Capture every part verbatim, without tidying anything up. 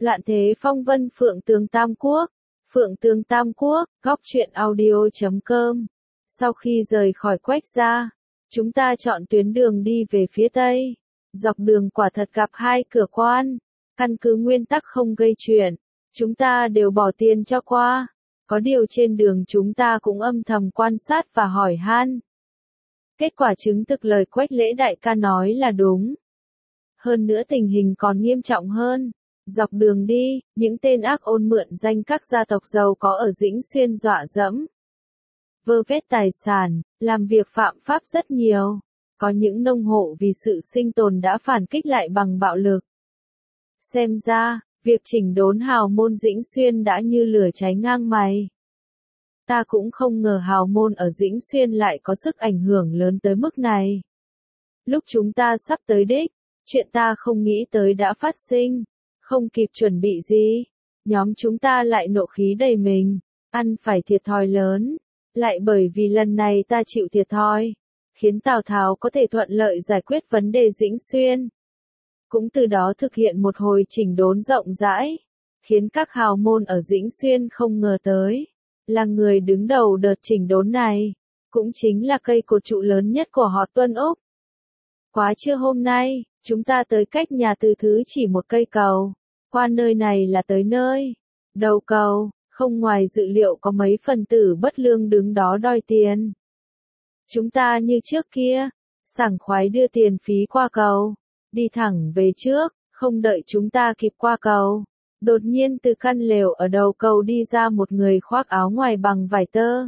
Loạn thế phong vân Phượng Tường Tam Quốc. Phượng Tường Tam Quốc, góc truyện audio chấm com. Sau khi rời khỏi Quách gia, chúng ta chọn tuyến đường đi về phía tây. Dọc đường quả thật gặp hai cửa quan. Căn cứ nguyên tắc không gây chuyện, chúng ta đều bỏ tiền cho qua. Có điều trên đường chúng ta cũng âm thầm quan sát và hỏi han. Kết quả chứng thực lời Quách Lễ đại ca nói là đúng. Hơn nữa tình hình còn nghiêm trọng hơn. Dọc đường đi, những tên ác ôn mượn danh các gia tộc giàu có ở Dĩnh Xuyên dọa dẫm, vơ vét tài sản, làm việc phạm pháp rất nhiều. Có những nông hộ vì sự sinh tồn đã phản kích lại bằng bạo lực. Xem ra, việc chỉnh đốn hào môn Dĩnh Xuyên đã như lửa cháy ngang mày. Ta cũng không ngờ hào môn ở Dĩnh Xuyên lại có sức ảnh hưởng lớn tới mức này. Lúc chúng ta sắp tới đích, chuyện ta không nghĩ tới đã phát sinh. Không kịp chuẩn bị gì, nhóm chúng ta lại nộ khí đầy mình, ăn phải thiệt thòi lớn. Lại bởi vì lần này ta chịu thiệt thòi, khiến Tào Tháo có thể thuận lợi giải quyết vấn đề Dĩnh Xuyên. Cũng từ đó thực hiện một hồi chỉnh đốn rộng rãi, khiến các hào môn ở Dĩnh Xuyên không ngờ tới, là người đứng đầu đợt chỉnh đốn này, cũng chính là cây cột trụ lớn nhất của họ Tuân Úc. Quá trưa hôm nay, chúng ta tới cách nhà Từ Thứ chỉ một cây cầu. Qua nơi này là tới nơi. Đầu cầu, không ngoài dự liệu có mấy phần tử bất lương đứng đó đòi tiền. Chúng ta như trước kia, sảng khoái đưa tiền phí qua cầu, đi thẳng về trước, không đợi chúng ta kịp qua cầu. Đột nhiên từ căn lều ở đầu cầu đi ra một người khoác áo ngoài bằng vải tơ.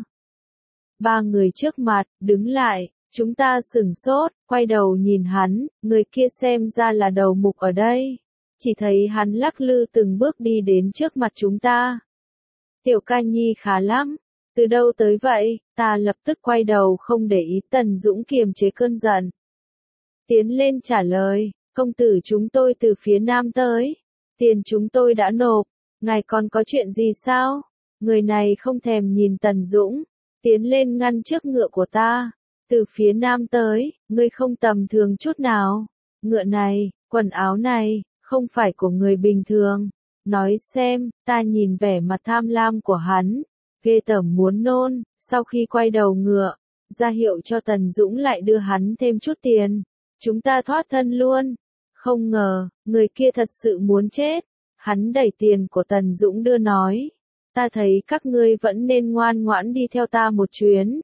Ba người trước mặt, đứng lại, chúng ta sửng sốt, quay đầu nhìn hắn, người kia xem ra là đầu mục ở đây. Chỉ thấy hắn lắc lư từng bước đi đến trước mặt chúng ta. Tiểu ca nhi khá lắm, từ đâu tới vậy? Ta lập tức quay đầu không để ý Tần Dũng kiềm chế cơn giận. Tiến lên trả lời, công tử chúng tôi từ phía nam tới, tiền chúng tôi đã nộp, ngài còn có chuyện gì sao? Người này không thèm nhìn Tần Dũng, tiến lên ngăn trước ngựa của ta. Từ phía nam tới, ngươi không tầm thường chút nào. Ngựa này, quần áo này, không phải của người bình thường. Nói xem, ta nhìn vẻ mặt tham lam của hắn, ghê tởm muốn nôn. Sau khi quay đầu ngựa, ra hiệu cho Tần Dũng lại đưa hắn thêm chút tiền. Chúng ta thoát thân luôn. Không ngờ, người kia thật sự muốn chết. Hắn đẩy tiền của Tần Dũng đưa nói, ta thấy các ngươi vẫn nên ngoan ngoãn đi theo ta một chuyến.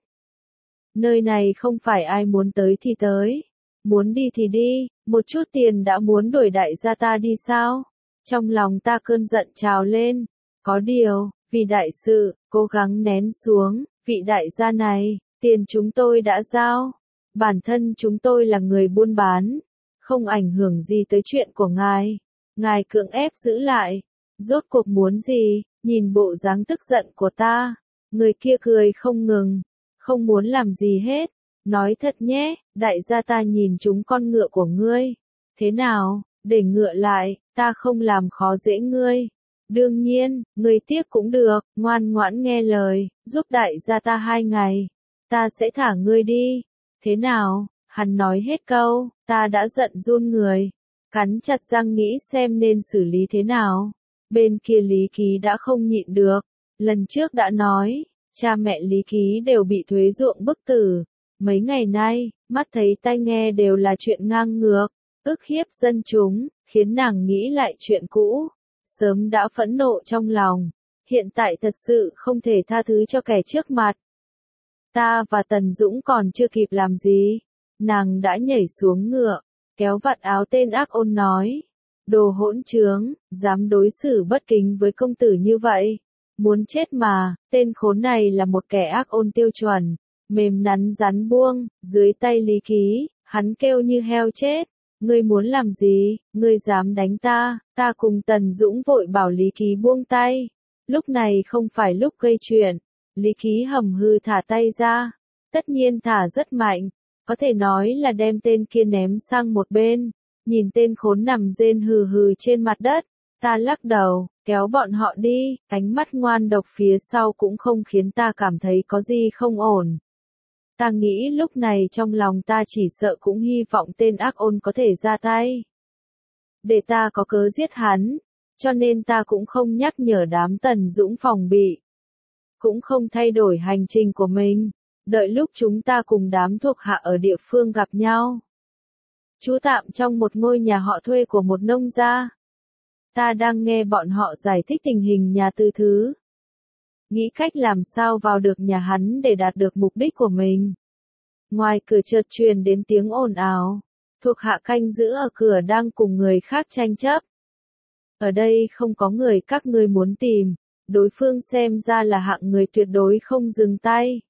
Nơi này không phải ai muốn tới thì tới, muốn đi thì đi, một chút tiền đã muốn đuổi đại gia ta đi sao? Trong lòng ta cơn giận trào lên, có điều, vì đại sự, cố gắng nén xuống, vị đại gia này, tiền chúng tôi đã giao, bản thân chúng tôi là người buôn bán, không ảnh hưởng gì tới chuyện của ngài, ngài cưỡng ép giữ lại, rốt cuộc muốn gì? Nhìn bộ dáng tức giận của ta, người kia cười không ngừng, không muốn làm gì hết, nói thật nhé, đại gia ta nhìn chúng con ngựa của ngươi, thế nào, để ngựa lại, ta không làm khó dễ ngươi, đương nhiên, ngươi tiếc cũng được, ngoan ngoãn nghe lời, giúp đại gia ta hai ngày, ta sẽ thả ngươi đi, thế nào, hắn nói hết câu, ta đã giận run người, cắn chặt răng nghĩ xem nên xử lý thế nào. Bên kia Lý Ký đã không nhịn được, lần trước đã nói, cha mẹ Lý Ký đều bị thuế ruộng bức tử, mấy ngày nay, mắt thấy tai nghe đều là chuyện ngang ngược, ức hiếp dân chúng, khiến nàng nghĩ lại chuyện cũ, sớm đã phẫn nộ trong lòng, hiện tại thật sự không thể tha thứ cho kẻ trước mặt. Ta và Tần Dũng còn chưa kịp làm gì, nàng đã nhảy xuống ngựa, kéo vạt áo tên ác ôn nói. Đồ hỗn trướng, dám đối xử bất kính với công tử như vậy. Muốn chết mà, tên khốn này là một kẻ ác ôn tiêu chuẩn, mềm nắn rắn buông, dưới tay Lý Ký, hắn kêu như heo chết. Ngươi muốn làm gì, ngươi dám đánh ta, ta cùng Tần Dũng vội bảo Lý Ký buông tay. Lúc này không phải lúc gây chuyện, Lý Ký hầm hư thả tay ra, tất nhiên thả rất mạnh, có thể nói là đem tên kia ném sang một bên. Nhìn tên khốn nằm rên hừ hừ trên mặt đất, ta lắc đầu, kéo bọn họ đi, ánh mắt ngoan độc phía sau cũng không khiến ta cảm thấy có gì không ổn. Ta nghĩ lúc này trong lòng ta chỉ sợ cũng hy vọng tên ác ôn có thể ra tay. Để ta có cớ giết hắn, cho nên ta cũng không nhắc nhở đám Tần Dũng phòng bị. Cũng không thay đổi hành trình của mình, đợi lúc chúng ta cùng đám thuộc hạ ở địa phương gặp nhau. Trú tạm trong một ngôi nhà họ thuê của một nông gia. Ta đang nghe bọn họ giải thích tình hình nhà tư thứ. Nghĩ cách làm sao vào được nhà hắn để đạt được mục đích của mình. Ngoài cửa chợt truyền đến tiếng ồn ào. Thuộc hạ canh giữ ở cửa đang cùng người khác tranh chấp. Ở đây không có người các ngươi muốn tìm. Đối phương xem ra là hạng người tuyệt đối không dừng tay.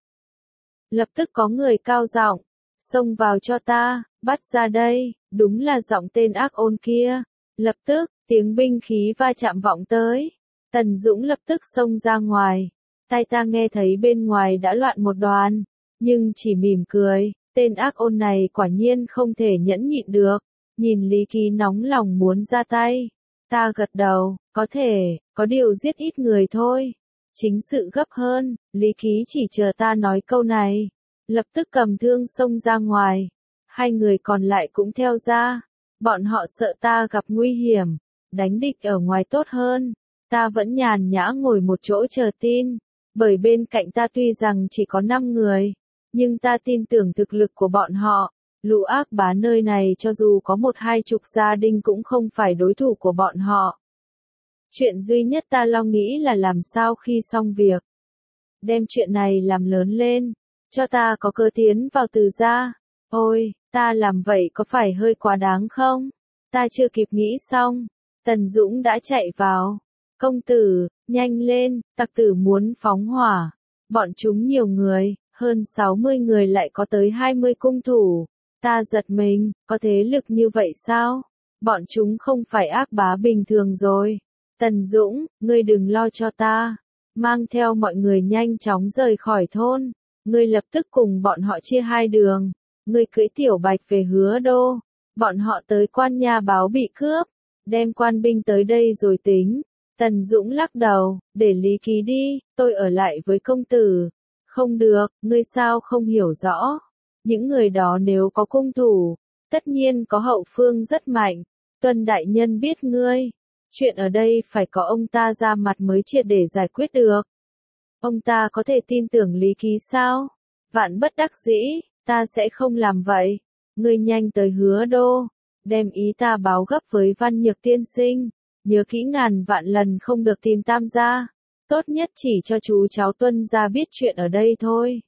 Lập tức có người cao giọng, xông vào cho ta, bắt ra đây, đúng là giọng tên ác ôn kia. Lập tức, tiếng binh khí va chạm vọng tới. Tần Dũng lập tức xông ra ngoài. Tai ta nghe thấy bên ngoài đã loạn một đoàn, nhưng chỉ mỉm cười, tên ác ôn này quả nhiên không thể nhẫn nhịn được. Nhìn Lý Ký nóng lòng muốn ra tay. Ta gật đầu, có thể, có điều giết ít người thôi. Chính sự gấp hơn, Lý Ký chỉ chờ ta nói câu này. Lập tức cầm thương xông ra ngoài. Hai người còn lại cũng theo ra. Bọn họ sợ ta gặp nguy hiểm. Đánh địch ở ngoài tốt hơn. Ta vẫn nhàn nhã ngồi một chỗ chờ tin. Bởi bên cạnh ta tuy rằng chỉ có năm người. Nhưng ta tin tưởng thực lực của bọn họ. Lũ ác bá nơi này cho dù có một hai chục gia đình cũng không phải đối thủ của bọn họ. Chuyện duy nhất ta lo nghĩ là làm sao khi xong việc. Đem chuyện này làm lớn lên. Cho ta có cơ tiến vào từ gia. Ôi, ta làm vậy có phải hơi quá đáng không? Ta chưa kịp nghĩ xong. Tần Dũng đã chạy vào. Công tử, nhanh lên, tặc tử muốn phóng hỏa. Bọn chúng nhiều người, hơn sáu mươi người lại có tới hai mươi cung thủ. Ta giật mình, có thế lực như vậy sao? Bọn chúng không phải ác bá bình thường rồi. Tần Dũng, ngươi đừng lo cho ta. Mang theo mọi người nhanh chóng rời khỏi thôn. Ngươi lập tức cùng bọn họ chia hai đường. Ngươi cưỡi tiểu bạch về Hứa Đô. Bọn họ tới quan nha báo bị cướp. Đem quan binh tới đây rồi tính. Tần Dũng lắc đầu, để Lý Ký đi, tôi ở lại với công tử. Không được, ngươi sao không hiểu rõ. Những người đó nếu có cung thủ, tất nhiên có hậu phương rất mạnh. Tuân đại nhân biết ngươi. Chuyện ở đây phải có ông ta ra mặt mới triệt để giải quyết được. Ông ta có thể tin tưởng Lý Ký sao? Vạn bất đắc dĩ, ta sẽ không làm vậy. Ngươi nhanh tới Hứa Đô. Đem ý ta báo gấp với Văn Nhược tiên sinh. Nhớ kỹ ngàn vạn lần không được tìm Tam gia. Tốt nhất chỉ cho chú cháu Tuân gia biết chuyện ở đây thôi.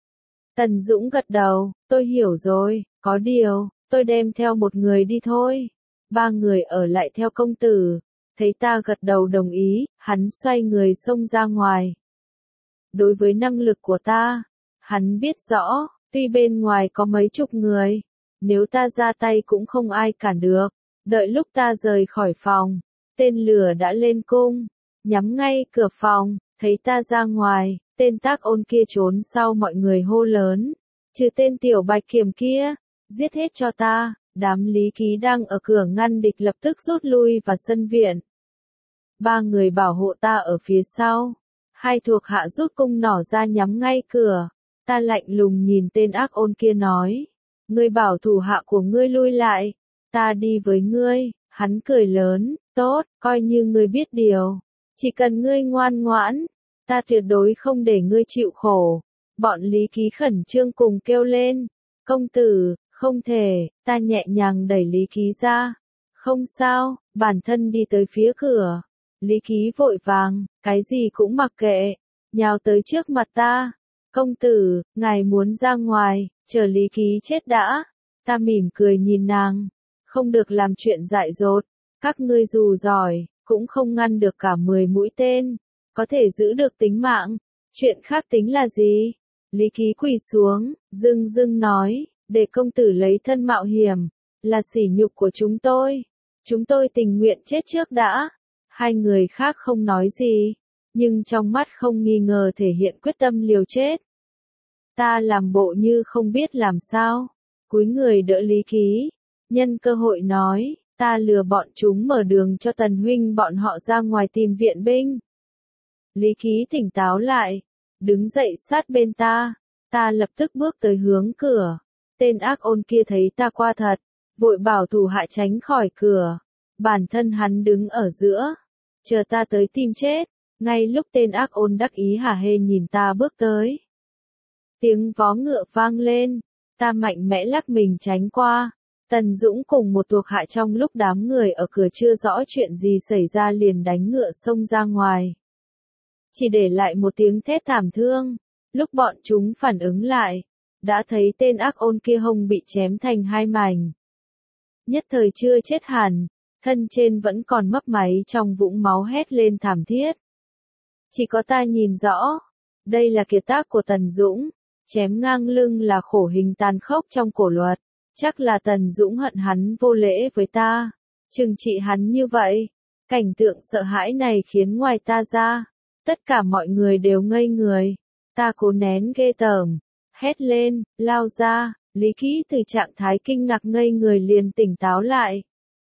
Tần Dũng gật đầu, tôi hiểu rồi, có điều, tôi đem theo một người đi thôi. Ba người ở lại theo công tử. Thấy ta gật đầu đồng ý, hắn xoay người xông ra ngoài. Đối với năng lực của ta, hắn biết rõ, tuy bên ngoài có mấy chục người, nếu ta ra tay cũng không ai cản được. Đợi lúc ta rời khỏi phòng, tên lửa đã lên cung, nhắm ngay cửa phòng, thấy ta ra ngoài, tên tác ôn kia trốn sau mọi người hô lớn, trừ tên tiểu bạch kiểm kia, giết hết cho ta. Đám Lý Ký đang ở cửa ngăn địch lập tức rút lui vào sân viện. Ba người bảo hộ ta ở phía sau. Hai thuộc hạ rút cung nỏ ra nhắm ngay cửa. Ta lạnh lùng nhìn tên ác ôn kia nói. Ngươi bảo thủ hạ của ngươi lui lại. Ta đi với ngươi. Hắn cười lớn. Tốt, coi như ngươi biết điều. Chỉ cần ngươi ngoan ngoãn. Ta tuyệt đối không để ngươi chịu khổ. Bọn Lý Ký khẩn trương cùng kêu lên. Công tử, không thể. Ta nhẹ nhàng đẩy Lý Ký ra. Không sao, bản thân đi tới phía cửa. Lý Ký vội vàng, cái gì cũng mặc kệ, nhào tới trước mặt ta. Công tử, ngài muốn ra ngoài, chờ Lý Ký chết đã. Ta mỉm cười nhìn nàng, không được làm chuyện dại dột. Các ngươi dù giỏi, cũng không ngăn được cả mười mũi tên, có thể giữ được tính mạng. Chuyện khác tính là gì? Lý Ký quỳ xuống, dưng dưng nói, để công tử lấy thân mạo hiểm, là sỉ nhục của chúng tôi. Chúng tôi tình nguyện chết trước đã. Hai người khác không nói gì, nhưng trong mắt không nghi ngờ thể hiện quyết tâm liều chết. Ta làm bộ như không biết làm sao, cúi người đỡ Lý Ký, nhân cơ hội nói, ta lừa bọn chúng mở đường cho Tần huynh bọn họ ra ngoài tìm viện binh. Lý Ký tỉnh táo lại, đứng dậy sát bên ta, ta lập tức bước tới hướng cửa. Tên ác ôn kia thấy ta qua thật, vội bảo thủ hạ tránh khỏi cửa. Bản thân hắn đứng ở giữa, chờ ta tới tìm chết. Ngay lúc tên ác ôn đắc ý hả hê nhìn ta bước tới. Tiếng vó ngựa vang lên, ta mạnh mẽ lắc mình tránh qua. Tần Dũng cùng một thuộc hạ trong lúc đám người ở cửa chưa rõ chuyện gì xảy ra liền đánh ngựa xông ra ngoài. Chỉ để lại một tiếng thét thảm thương, lúc bọn chúng phản ứng lại, đã thấy tên ác ôn kia hông bị chém thành hai mảnh. Nhất thời chưa chết hẳn, thân trên vẫn còn mấp máy trong vũng máu hét lên thảm thiết. Chỉ có ta nhìn rõ, đây là kiệt tác của Tần Dũng, chém ngang lưng là khổ hình tàn khốc trong cổ luật, chắc là Tần Dũng hận hắn vô lễ với ta, trừng trị hắn như vậy. Cảnh tượng sợ hãi này khiến ngoài ta ra, tất cả mọi người đều ngây người, ta cố nén ghê tởm, hét lên, lao ra, Lý Ký từ trạng thái kinh ngạc ngây người liền tỉnh táo lại.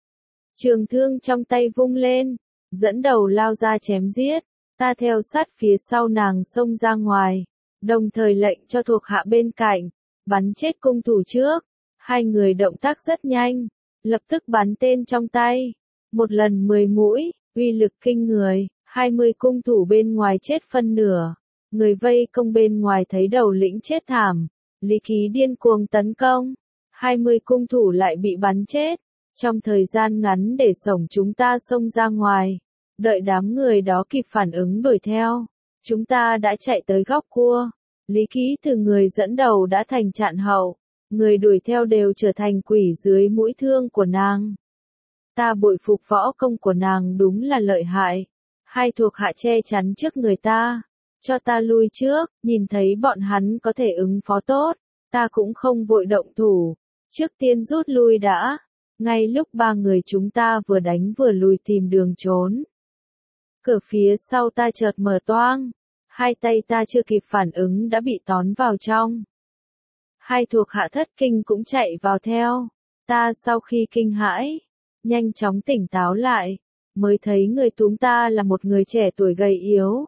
Trường thương trong tay vung lên, dẫn đầu lao ra chém giết, ta theo sát phía sau nàng xông ra ngoài, đồng thời lệnh cho thuộc hạ bên cạnh, bắn chết cung thủ trước. Hai người động tác rất nhanh, lập tức bắn tên trong tay, một lần mười mũi, uy lực kinh người, hai mươi cung thủ bên ngoài chết phân nửa, người vây công bên ngoài thấy đầu lĩnh chết thảm, Lý Ký điên cuồng tấn công, hai mươi cung thủ lại bị bắn chết, trong thời gian ngắn để sổng chúng ta xông ra ngoài, đợi đám người đó kịp phản ứng đuổi theo, chúng ta đã chạy tới góc cua, Lý Ký từ người dẫn đầu đã thành trạng hậu. Người đuổi theo đều trở thành quỷ dưới mũi thương của nàng. Ta bội phục võ công của nàng đúng là lợi hại. Hai thuộc hạ che chắn trước người ta, cho ta lui trước, nhìn thấy bọn hắn có thể ứng phó tốt, ta cũng không vội động thủ, trước tiên rút lui đã. Ngay lúc ba người chúng ta vừa đánh vừa lùi tìm đường trốn. Cửa phía sau ta chợt mở toang, hai tay ta chưa kịp phản ứng đã bị tóm vào trong. Hai thuộc hạ thất kinh cũng chạy vào theo, ta sau khi kinh hãi, nhanh chóng tỉnh táo lại, mới thấy người túm ta là một người trẻ tuổi gầy yếu.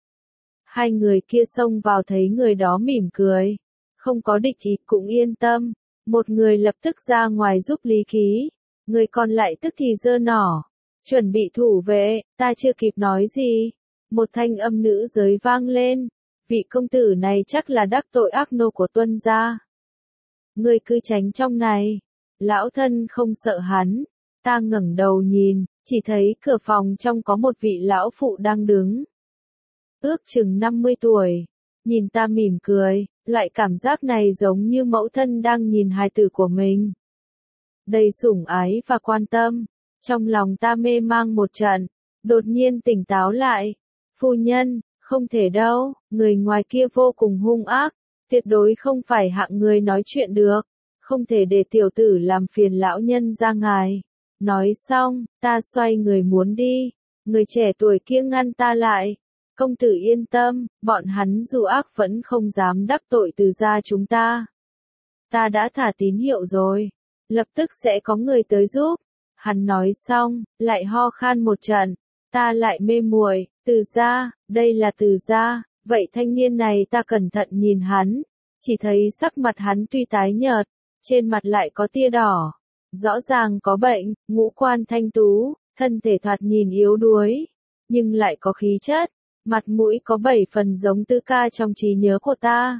Hai người kia xông vào thấy người đó mỉm cười, không có địch ý cũng yên tâm, một người lập tức ra ngoài giúp Lý Ký, người còn lại tức thì giơ nỏ, chuẩn bị thủ vệ, ta chưa kịp nói gì, một thanh âm nữ giới vang lên, vị công tử này chắc là đắc tội ác nô của Tuân gia. Ngươi cứ tránh trong này, lão thân không sợ hắn, ta ngẩng đầu nhìn, chỉ thấy cửa phòng trong có một vị lão phụ đang đứng. Ước chừng năm mươi tuổi, nhìn ta mỉm cười, loại cảm giác này giống như mẫu thân đang nhìn hài tử của mình. Đầy sủng ái và quan tâm, trong lòng ta mê mang một trận, đột nhiên tỉnh táo lại. Phu nhân, không thể đâu, người ngoài kia vô cùng hung ác. Tuyệt đối không phải hạng người nói chuyện được, không thể để tiểu tử làm phiền lão nhân ra ngài. Nói xong, ta xoay người muốn đi, người trẻ tuổi kia ngăn ta lại. Công tử yên tâm, bọn hắn dù ác vẫn không dám đắc tội từ gia chúng ta. Ta đã thả tín hiệu rồi, lập tức sẽ có người tới giúp. Hắn nói xong, lại ho khan một trận, ta lại mê muội, từ gia, đây là từ gia. Vậy thanh niên này ta cẩn thận nhìn hắn, chỉ thấy sắc mặt hắn tuy tái nhợt, trên mặt lại có tia đỏ, rõ ràng có bệnh, ngũ quan thanh tú, thân thể thoạt nhìn yếu đuối, nhưng lại có khí chất, mặt mũi có bảy phần giống Tư Ca trong trí nhớ của ta.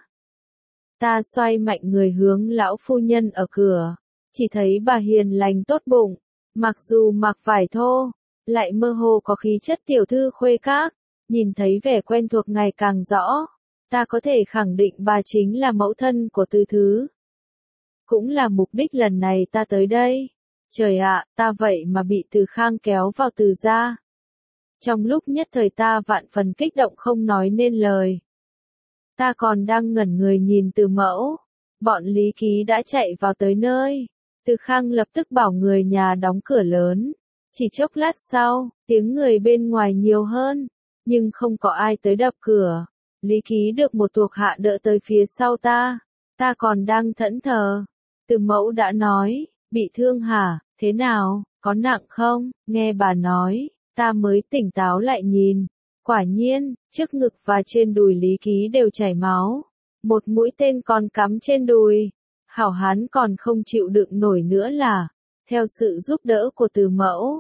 Ta xoay mạnh người hướng lão phu nhân ở cửa, chỉ thấy bà hiền lành tốt bụng, mặc dù mặc vải thô, lại mơ hồ có khí chất tiểu thư khuê các. Nhìn thấy vẻ quen thuộc ngày càng rõ, ta có thể khẳng định bà chính là mẫu thân của Tư Thứ. Cũng là mục đích lần này ta tới đây. Trời ạ, ta vậy mà bị Từ Khang kéo vào Từ gia. Trong lúc nhất thời ta vạn phần kích động không nói nên lời. Ta còn đang ngẩn người nhìn Từ mẫu, bọn Lý Ký đã chạy vào tới nơi. Từ Khang lập tức bảo người nhà đóng cửa lớn. Chỉ chốc lát sau, tiếng người bên ngoài nhiều hơn. Nhưng không có ai tới đập cửa. Lý Ký được một thuộc hạ đỡ tới phía sau ta. Ta còn đang thẫn thờ. Từ mẫu đã nói, bị thương hả, thế nào, có nặng không? Nghe bà nói, ta mới tỉnh táo lại nhìn. Quả nhiên, trước ngực và trên đùi Lý Ký đều chảy máu. Một mũi tên còn cắm trên đùi. Hảo hán còn không chịu đựng nổi nữa là, theo sự giúp đỡ của Từ mẫu,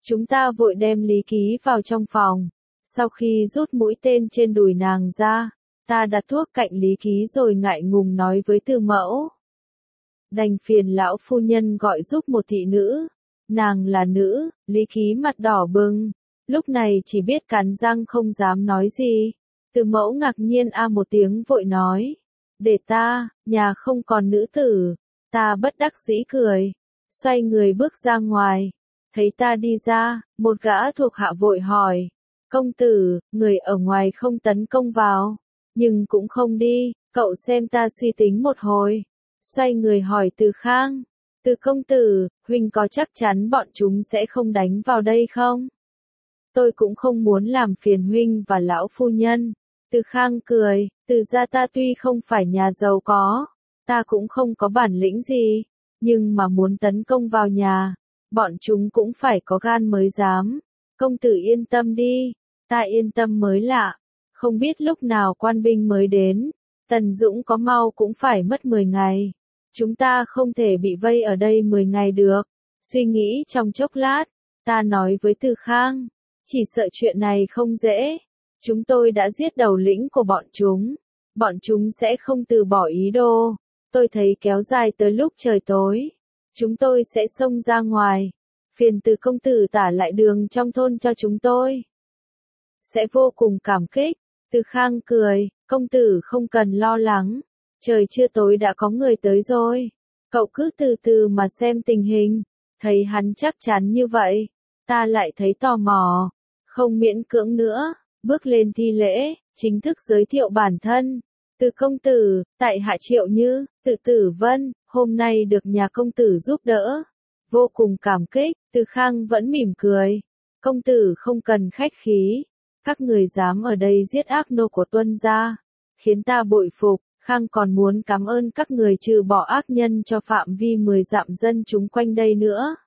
Chúng ta vội đem Lý Ký vào trong phòng. Sau khi rút mũi tên trên đùi nàng ra, ta đặt thuốc cạnh Lý Ký rồi ngại ngùng nói với Từ Mẫu. Đành phiền lão phu nhân gọi giúp một thị nữ. Nàng là nữ. Lý Ký mặt đỏ bừng. Lúc này chỉ biết cắn răng không dám nói gì. Từ Mẫu ngạc nhiên a một tiếng vội nói. Để ta, nhà không còn nữ tử. Ta bất đắc dĩ cười. Xoay người bước ra ngoài. Thấy ta đi ra, một gã thuộc hạ vội hỏi. Công tử, người ở ngoài không tấn công vào. Nhưng cũng không đi, cậu xem ta suy tính một hồi. Xoay người hỏi Từ Khang. Từ công tử, huynh có chắc chắn bọn chúng sẽ không đánh vào đây không? Tôi cũng không muốn làm phiền huynh và lão phu nhân. Từ Khang cười, Từ gia ta tuy không phải nhà giàu có, ta cũng không có bản lĩnh gì, nhưng mà muốn tấn công vào nhà, bọn chúng cũng phải có gan mới dám. Công tử yên tâm đi, ta yên tâm mới lạ. Không biết lúc nào quan binh mới đến, Tần Dũng có mau cũng phải mất mười ngày. Chúng ta không thể bị vây ở đây mười ngày được. Suy nghĩ trong chốc lát, ta nói với Từ Khang, chỉ sợ chuyện này không dễ. Chúng tôi đã giết đầu lĩnh của bọn chúng. Bọn chúng sẽ không từ bỏ ý đồ. Tôi thấy kéo dài tới lúc trời tối. Chúng tôi sẽ xông ra ngoài. Phiền Từ công tử tả lại đường trong thôn cho chúng tôi. Sẽ vô cùng cảm kích. Từ Khang cười, công tử không cần lo lắng. Trời chưa tối đã có người tới rồi. Cậu cứ từ từ mà xem tình hình. Thấy hắn chắc chắn như vậy. Ta lại thấy tò mò. Không miễn cưỡng nữa. Bước lên thi lễ, chính thức giới thiệu bản thân. Từ công tử, tại hạ Triệu Như, Từ Tử Vân, hôm nay được nhà công tử giúp đỡ. Vô cùng cảm kích, Từ Khang vẫn mỉm cười. Công tử không cần khách khí. Các người dám ở đây giết ác nô của Tuân gia, khiến ta bội phục. Khang còn muốn cảm ơn các người trừ bỏ ác nhân cho phạm vi mười dặm dân chúng quanh đây nữa.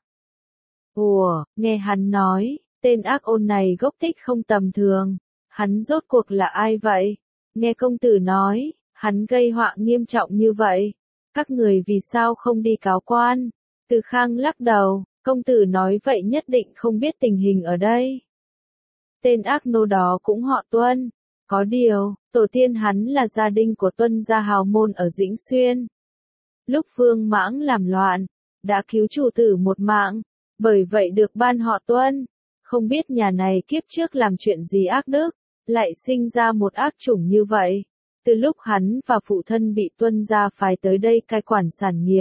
Ủa, nghe hắn nói, tên ác ôn này gốc tích không tầm thường. Hắn rốt cuộc là ai vậy? Nghe công tử nói, hắn gây họa nghiêm trọng như vậy. Các người vì sao không đi cáo quan? Từ Khang lắc đầu, công tử nói vậy nhất định không biết tình hình ở đây. Tên ác nô đó cũng họ Tuân. Có điều, tổ tiên hắn là gia đình của Tuân gia hào môn ở Dĩnh Xuyên. Lúc Vương Mãng làm loạn, đã cứu chủ tử một mạng, bởi vậy được ban họ Tuân. Không biết nhà này kiếp trước làm chuyện gì ác đức, lại sinh ra một ác chủng như vậy. Từ lúc hắn và phụ thân bị Tuân gia phái tới đây cai quản sản nghiệp,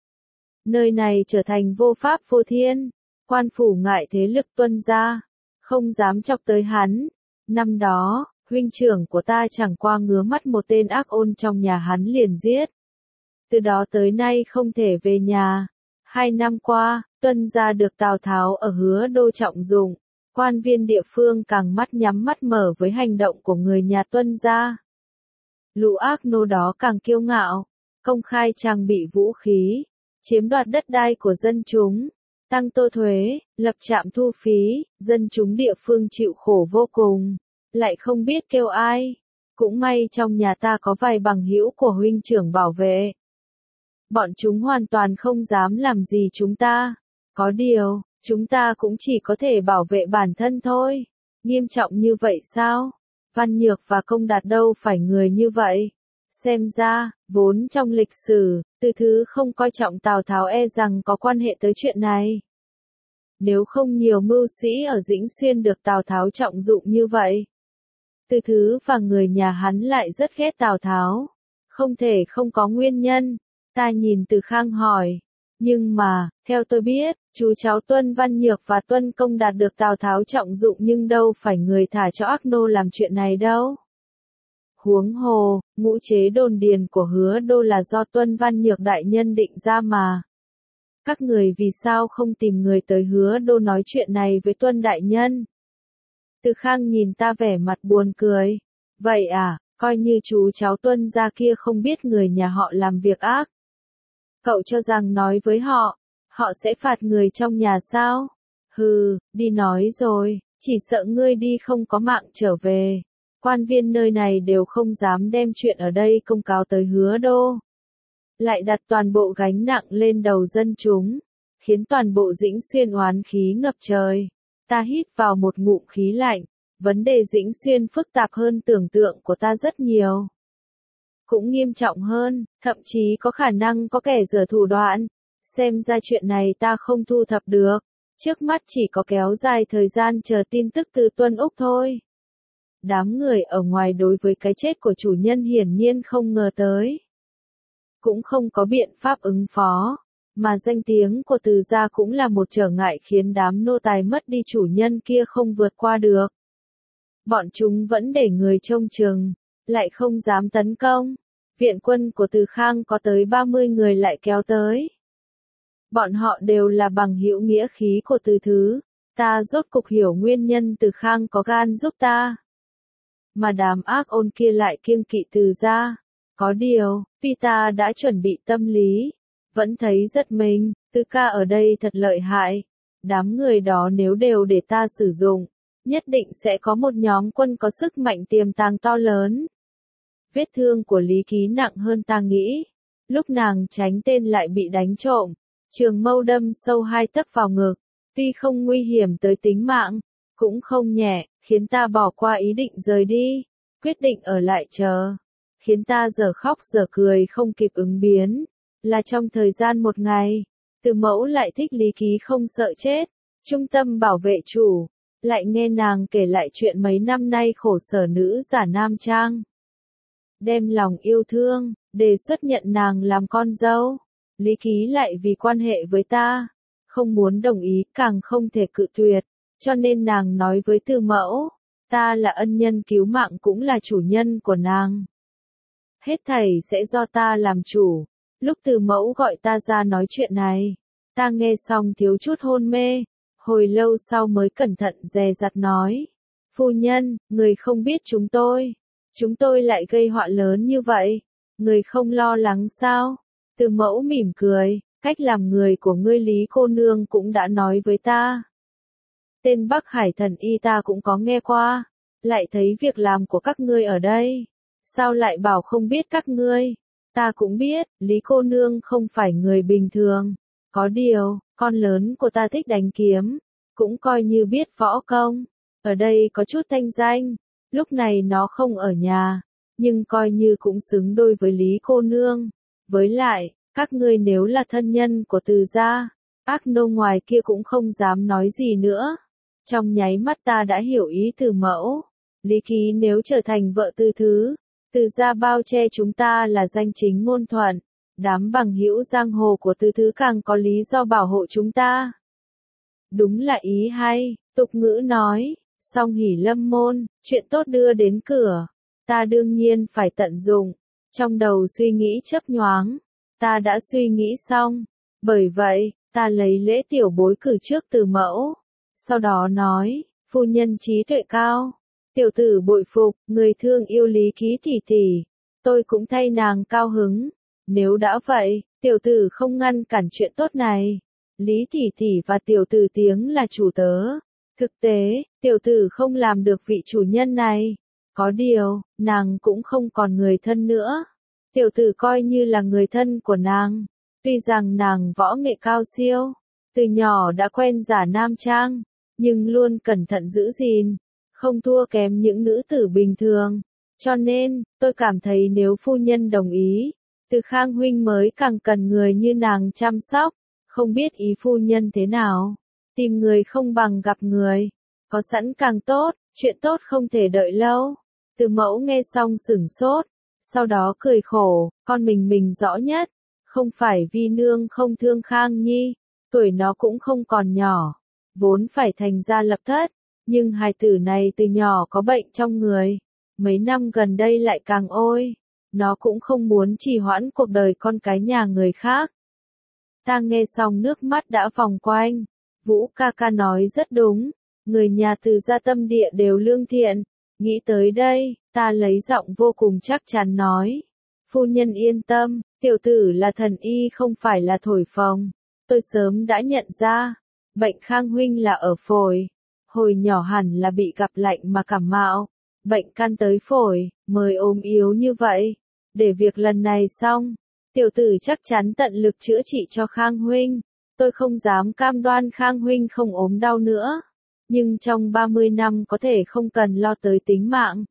nơi này trở thành vô pháp vô thiên. Quan phủ ngại thế lực Tuân gia, không dám chọc tới hắn. Năm đó, huynh trưởng của ta chẳng qua ngứa mắt một tên ác ôn trong nhà hắn liền giết. Từ đó tới nay không thể về nhà. Hai năm qua, Tuân gia được Tào Tháo ở Hứa Đô trọng dụng. Quan viên địa phương càng mắt nhắm mắt mở với hành động của người nhà Tuân gia. Lũ ác nô đó càng kiêu ngạo, công khai trang bị vũ khí, chiếm đoạt đất đai của dân chúng, tăng tô thuế, lập trạm thu phí, dân chúng địa phương chịu khổ vô cùng, lại không biết kêu ai. Cũng may trong nhà ta có vài bằng hữu của huynh trưởng bảo vệ. Bọn chúng hoàn toàn không dám làm gì chúng ta. Có điều, chúng ta cũng chỉ có thể bảo vệ bản thân thôi. Nghiêm trọng như vậy sao? Văn Nhược và Công Đạt đâu phải người như vậy. Xem ra, vốn trong lịch sử, Từ Thứ không coi trọng Tào Tháo e rằng có quan hệ tới chuyện này. Nếu không nhiều mưu sĩ ở Dĩnh Xuyên được Tào Tháo trọng dụng như vậy. Từ Thứ và người nhà hắn lại rất ghét Tào Tháo. Không thể không có nguyên nhân. Ta nhìn Từ Khang hỏi. Nhưng mà, theo tôi biết, chú cháu Tuân Văn Nhược và Tuân Công Đạt được Tào Tháo trọng dụng nhưng đâu phải người thả cho ác nô làm chuyện này đâu. Huống hồ, ngũ chế đồn điền của Hứa Đô là do Tuân Văn Nhược đại nhân định ra mà. Các người vì sao không tìm người tới Hứa Đô nói chuyện này với Tuân đại nhân? Từ Khang nhìn ta vẻ mặt buồn cười. Vậy à, coi như chú cháu Tuân gia kia không biết người nhà họ làm việc ác. Cậu cho rằng nói với họ, họ sẽ phạt người trong nhà sao? Hừ, đi nói rồi, chỉ sợ ngươi đi không có mạng trở về. Quan viên nơi này đều không dám đem chuyện ở đây công cáo tới Hứa Đô. Lại đặt toàn bộ gánh nặng lên đầu dân chúng, khiến toàn bộ Dĩnh Xuyên oán khí ngập trời. Ta hít vào một ngụm khí lạnh, vấn đề Dĩnh Xuyên phức tạp hơn tưởng tượng của ta rất nhiều. Cũng nghiêm trọng hơn, thậm chí có khả năng có kẻ giở thủ đoạn. Xem ra chuyện này ta không thu thập được. Trước mắt chỉ có kéo dài thời gian chờ tin tức từ Tuân Úc thôi. Đám người ở ngoài đối với cái chết của chủ nhân hiển nhiên không ngờ tới. Cũng không có biện pháp ứng phó. Mà danh tiếng của Từ gia cũng là một trở ngại khiến đám nô tài mất đi chủ nhân kia không vượt qua được. Bọn chúng vẫn để người trông chừng, lại không dám tấn công. Viện quân của Từ Khang có tới ba mươi người lại kéo tới. Bọn họ đều là bằng hữu nghĩa khí của Từ Thứ. Ta rốt cục hiểu nguyên nhân Từ Khang có gan giúp ta. Mà đám ác ôn kia lại kiêng kỵ Từ gia. Có điều, tuy ta đã chuẩn bị tâm lý, vẫn thấy rất mình, Từ ca ở đây thật lợi hại. Đám người đó nếu đều để ta sử dụng, nhất định sẽ có một nhóm quân có sức mạnh tiềm tàng to lớn. Vết thương của Lý Ký nặng hơn ta nghĩ. Lúc nàng tránh tên lại bị đánh trộm, trường mâu đâm sâu hai tấc vào ngực, tuy không nguy hiểm tới tính mạng, cũng không nhẹ, khiến ta bỏ qua ý định rời đi, quyết định ở lại chờ. Khiến ta giờ khóc giờ cười không kịp ứng biến, là trong thời gian một ngày, Từ Mẫu lại thích Lý Ký không sợ chết, trung tâm bảo vệ chủ, lại nghe nàng kể lại chuyện mấy năm nay khổ sở nữ giả nam trang. Đem lòng yêu thương, đề xuất nhận nàng làm con dâu. Lý Ký lại vì quan hệ với ta, không muốn đồng ý, càng không thể cự tuyệt, cho nên nàng nói với Từ Mẫu, ta là ân nhân cứu mạng cũng là chủ nhân của nàng. Hết thảy sẽ do ta làm chủ. Lúc Từ Mẫu gọi ta ra nói chuyện này, ta nghe xong thiếu chút hôn mê, hồi lâu sau mới cẩn thận dè dặt nói. Phu nhân, người không biết chúng tôi. Chúng tôi lại gây họa lớn như vậy. Người không lo lắng sao? Từ Mẫu mỉm cười, cách làm người của ngươi Lý cô nương cũng đã nói với ta. Tên Bắc Hải thần y ta cũng có nghe qua, lại thấy việc làm của các ngươi ở đây. Sao lại bảo không biết các ngươi? Ta cũng biết, Lý cô nương không phải người bình thường. Có điều, con lớn của ta thích đánh kiếm, cũng coi như biết võ công. Ở đây có chút thanh danh, lúc này nó không ở nhà, nhưng coi như cũng xứng đôi với Lý cô nương. Với lại, các ngươi nếu là thân nhân của Từ gia, ác nô ngoài kia cũng không dám nói gì nữa. Trong nháy mắt ta đã hiểu ý Từ Mẫu. Lý Ký nếu trở thành vợ Từ Thứ, Từ gia bao che chúng ta là danh chính ngôn thuận. Đám bằng hữu giang hồ của Từ Thứ càng có lý do bảo hộ chúng ta. Đúng là ý hay, tục ngữ nói, song hỷ lâm môn, chuyện tốt đưa đến cửa. Ta đương nhiên phải tận dụng. Trong đầu suy nghĩ chớp nhoáng, ta đã suy nghĩ xong. Bởi vậy, ta lấy lễ tiểu bối cử trước Từ Mẫu. Sau đó nói, phu nhân trí tuệ cao. Tiểu tử bội phục, người thương yêu Lý Ký tỷ tỷ. Tôi cũng thay nàng cao hứng. Nếu đã vậy, tiểu tử không ngăn cản chuyện tốt này. Lý tỷ tỷ và tiểu tử tiếng là chủ tớ. Thực tế, tiểu tử không làm được vị chủ nhân này. Có điều, nàng cũng không còn người thân nữa. Tiểu tử coi như là người thân của nàng. Tuy rằng nàng võ nghệ cao siêu, từ nhỏ đã quen giả nam trang, nhưng luôn cẩn thận giữ gìn, không thua kém những nữ tử bình thường. Cho nên, tôi cảm thấy nếu phu nhân đồng ý, Từ Khang huynh mới càng cần người như nàng chăm sóc. Không biết ý phu nhân thế nào? Tìm người không bằng gặp người. Có sẵn càng tốt, chuyện tốt không thể đợi lâu. Từ Mẫu nghe xong sửng sốt, sau đó cười khổ, con mình mình rõ nhất. Không phải Vi nương không thương Khang Nhi, tuổi nó cũng không còn nhỏ, vốn phải thành gia lập thất, nhưng hài tử này từ nhỏ có bệnh trong người, mấy năm gần đây lại càng ôi, nó cũng không muốn trì hoãn cuộc đời con cái nhà người khác. Ta nghe xong nước mắt đã vòng quanh, Vũ ca ca nói rất đúng, người nhà Từ gia tâm địa đều lương thiện. Nghĩ tới đây, ta lấy giọng vô cùng chắc chắn nói, phu nhân yên tâm, tiểu tử là thần y không phải là thổi phồng. Tôi sớm đã nhận ra, bệnh Khang huynh là ở phổi, hồi nhỏ hẳn là bị gặp lạnh mà cảm mạo, bệnh căn tới phổi, mới ốm yếu như vậy. Để việc lần này xong, tiểu tử chắc chắn tận lực chữa trị cho Khang huynh. Tôi không dám cam đoan Khang huynh không ốm đau nữa, nhưng trong ba mươi năm có thể không cần lo tới tính mạng.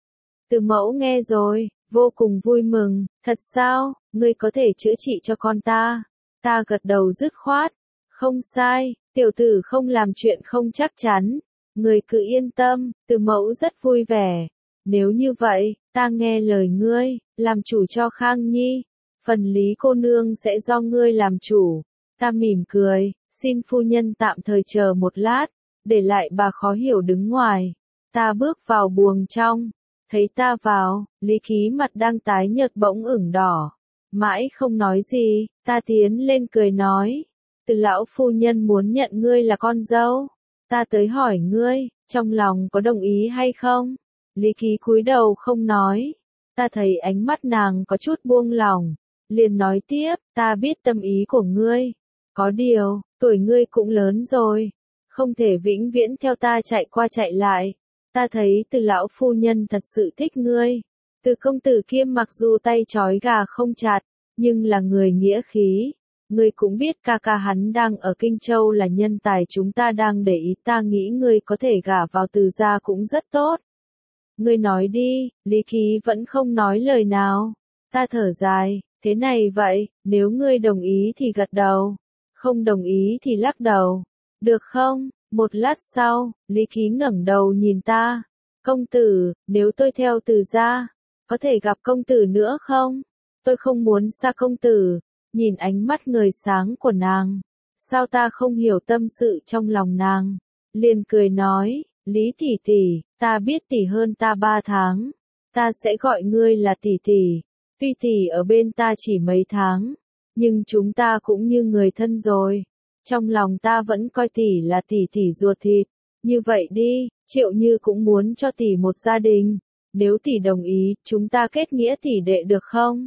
Từ mẫu nghe rồi, vô cùng vui mừng, thật sao, ngươi có thể chữa trị cho con ta? Ta gật đầu dứt khoát, không sai, tiểu tử không làm chuyện không chắc chắn, ngươi cứ yên tâm, từ mẫu rất vui vẻ. Nếu như vậy, ta nghe lời ngươi, làm chủ cho Khang Nhi, phần Lý cô nương sẽ do ngươi làm chủ. Ta mỉm cười, xin phu nhân tạm thời chờ một lát, để lại bà khó hiểu đứng ngoài. Ta bước vào buồng trong, thấy ta vào, Lý Ký mặt đang tái nhợt bỗng ửng đỏ. Mãi không nói gì, ta tiến lên cười nói, từ lão phu nhân muốn nhận ngươi là con dâu. Ta tới hỏi ngươi, trong lòng có đồng ý hay không? Lý Ký cúi đầu không nói. Ta thấy ánh mắt nàng có chút buông lỏng, liền nói tiếp, ta biết tâm ý của ngươi. Có điều, tuổi ngươi cũng lớn rồi, không thể vĩnh viễn theo ta chạy qua chạy lại. Ta thấy từ lão phu nhân thật sự thích ngươi. Từ công tử kia mặc dù tay trói gà không chặt, nhưng là người nghĩa khí. Ngươi cũng biết ca ca hắn đang ở Kinh Châu là nhân tài chúng ta đang để ý, ta nghĩ ngươi có thể gả vào Từ gia cũng rất tốt. Ngươi nói đi, Lý Ký vẫn không nói lời nào. Ta thở dài, thế này vậy, nếu ngươi đồng ý thì gật đầu, không đồng ý thì lắc đầu. Được không? Một lát sau, Lý Ký ngẩng đầu nhìn ta. Công tử, nếu tôi theo Từ gia, có thể gặp công tử nữa không? Tôi không muốn xa công tử. Nhìn ánh mắt người sáng của nàng, sao ta không hiểu tâm sự trong lòng nàng, liền cười nói, Lý tỷ tỷ, ta biết tỷ hơn ta ba tháng, ta sẽ gọi ngươi là tỷ tỷ, tuy tỷ ở bên ta chỉ mấy tháng, nhưng chúng ta cũng như người thân rồi, trong lòng ta vẫn coi tỷ là tỷ tỷ ruột thịt, như vậy đi, Triệu Như cũng muốn cho tỷ một gia đình, nếu tỷ đồng ý, chúng ta kết nghĩa tỷ đệ được không?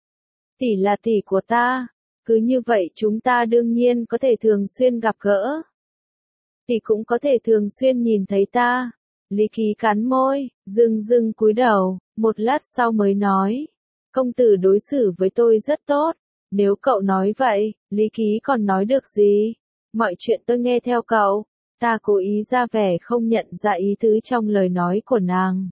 Tỷ là tỷ của ta, cứ như vậy chúng ta đương nhiên có thể thường xuyên gặp gỡ. Tỷ cũng có thể thường xuyên nhìn thấy ta. Lý Ký cắn môi, dưng dưng cúi đầu, một lát sau mới nói. Công tử đối xử với tôi rất tốt. Nếu cậu nói vậy, Lý Ký còn nói được gì? Mọi chuyện tôi nghe theo cậu. Ta cố ý ra vẻ không nhận ra ý tứ trong lời nói của nàng.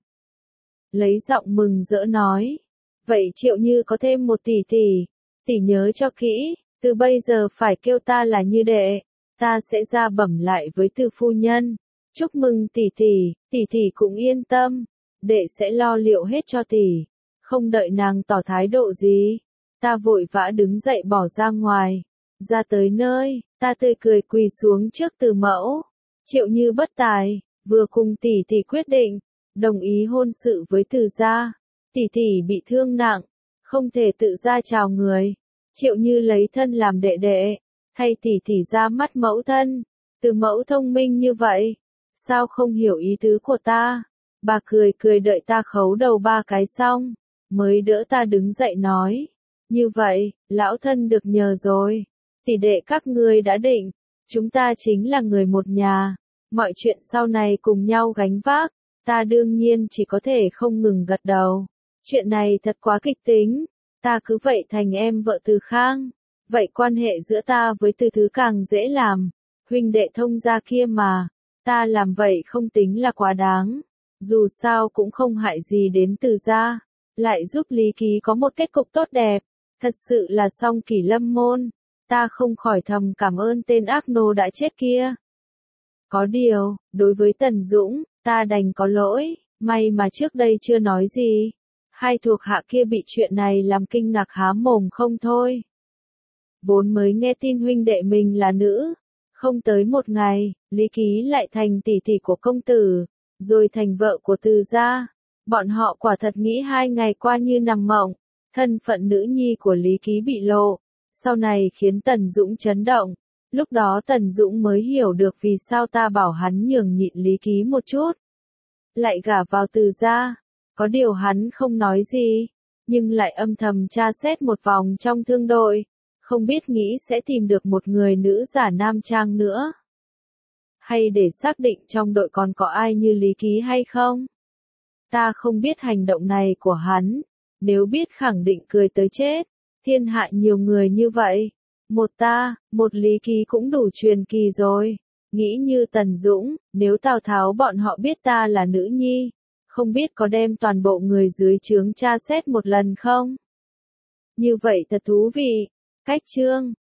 Lấy giọng mừng rỡ nói. Vậy Triệu Như có thêm một tỷ tỷ, tỷ nhớ cho kỹ, từ bây giờ phải kêu ta là Như đệ, ta sẽ ra bẩm lại với Từ phu nhân. Chúc mừng tỷ tỷ, tỷ tỷ cũng yên tâm, đệ sẽ lo liệu hết cho tỷ. Không đợi nàng tỏ thái độ gì, ta vội vã đứng dậy bỏ ra ngoài, ra tới nơi, ta tươi cười quỳ xuống trước Từ mẫu. Triệu Như bất tài, vừa cùng tỷ tỷ quyết định, đồng ý hôn sự với Từ gia. Tỷ tỷ bị thương nặng, không thể tự ra chào người. Triệu Như lấy thân làm đệ đệ, thay tỷ tỷ ra mắt mẫu thân. Từ mẫu thông minh như vậy, sao không hiểu ý tứ của ta? Bà cười cười đợi ta khấu đầu ba cái xong, mới đỡ ta đứng dậy nói. Như vậy, lão thân được nhờ rồi. Tỷ đệ các ngươi đã định, chúng ta chính là người một nhà. Mọi chuyện sau này cùng nhau gánh vác, ta đương nhiên chỉ có thể không ngừng gật đầu. Chuyện này thật quá kịch tính, ta cứ vậy thành em vợ Từ Khang, vậy quan hệ giữa ta với Từ Thứ càng dễ làm, huynh đệ thông gia kia mà, ta làm vậy không tính là quá đáng, dù sao cũng không hại gì đến Từ gia, lại giúp Lý Ký có một kết cục tốt đẹp, thật sự là song kỳ lâm môn, ta không khỏi thầm cảm ơn tên ác nô đã chết kia. Có điều, đối với Tần Dũng, ta đành có lỗi, may mà trước đây chưa nói gì. Hai thuộc hạ kia bị chuyện này làm kinh ngạc há mồm không thôi. Vốn mới nghe tin huynh đệ mình là nữ, không tới một ngày, Lý Ký lại thành tỷ tỷ của công tử, rồi thành vợ của Từ gia. Bọn họ quả thật nghĩ hai ngày qua như nằm mộng, thân phận nữ nhi của Lý Ký bị lộ, sau này khiến Tần Dũng chấn động. Lúc đó Tần Dũng mới hiểu được vì sao ta bảo hắn nhường nhịn Lý Ký một chút, lại gả vào Từ gia. Có điều hắn không nói gì, nhưng lại âm thầm tra xét một vòng trong thương đội, không biết nghĩ sẽ tìm được một người nữ giả nam trang nữa. Hay để xác định trong đội còn có ai như Lý Ký hay không? Ta không biết hành động này của hắn, nếu biết khẳng định cười tới chết, thiên hạ nhiều người như vậy, một ta, một Lý Ký cũng đủ truyền kỳ rồi. Nghĩ như Tần Dũng, nếu Tào Tháo bọn họ biết ta là nữ nhi, không biết có đem toàn bộ người dưới trướng tra xét một lần không? Như vậy thật thú vị. Cách chương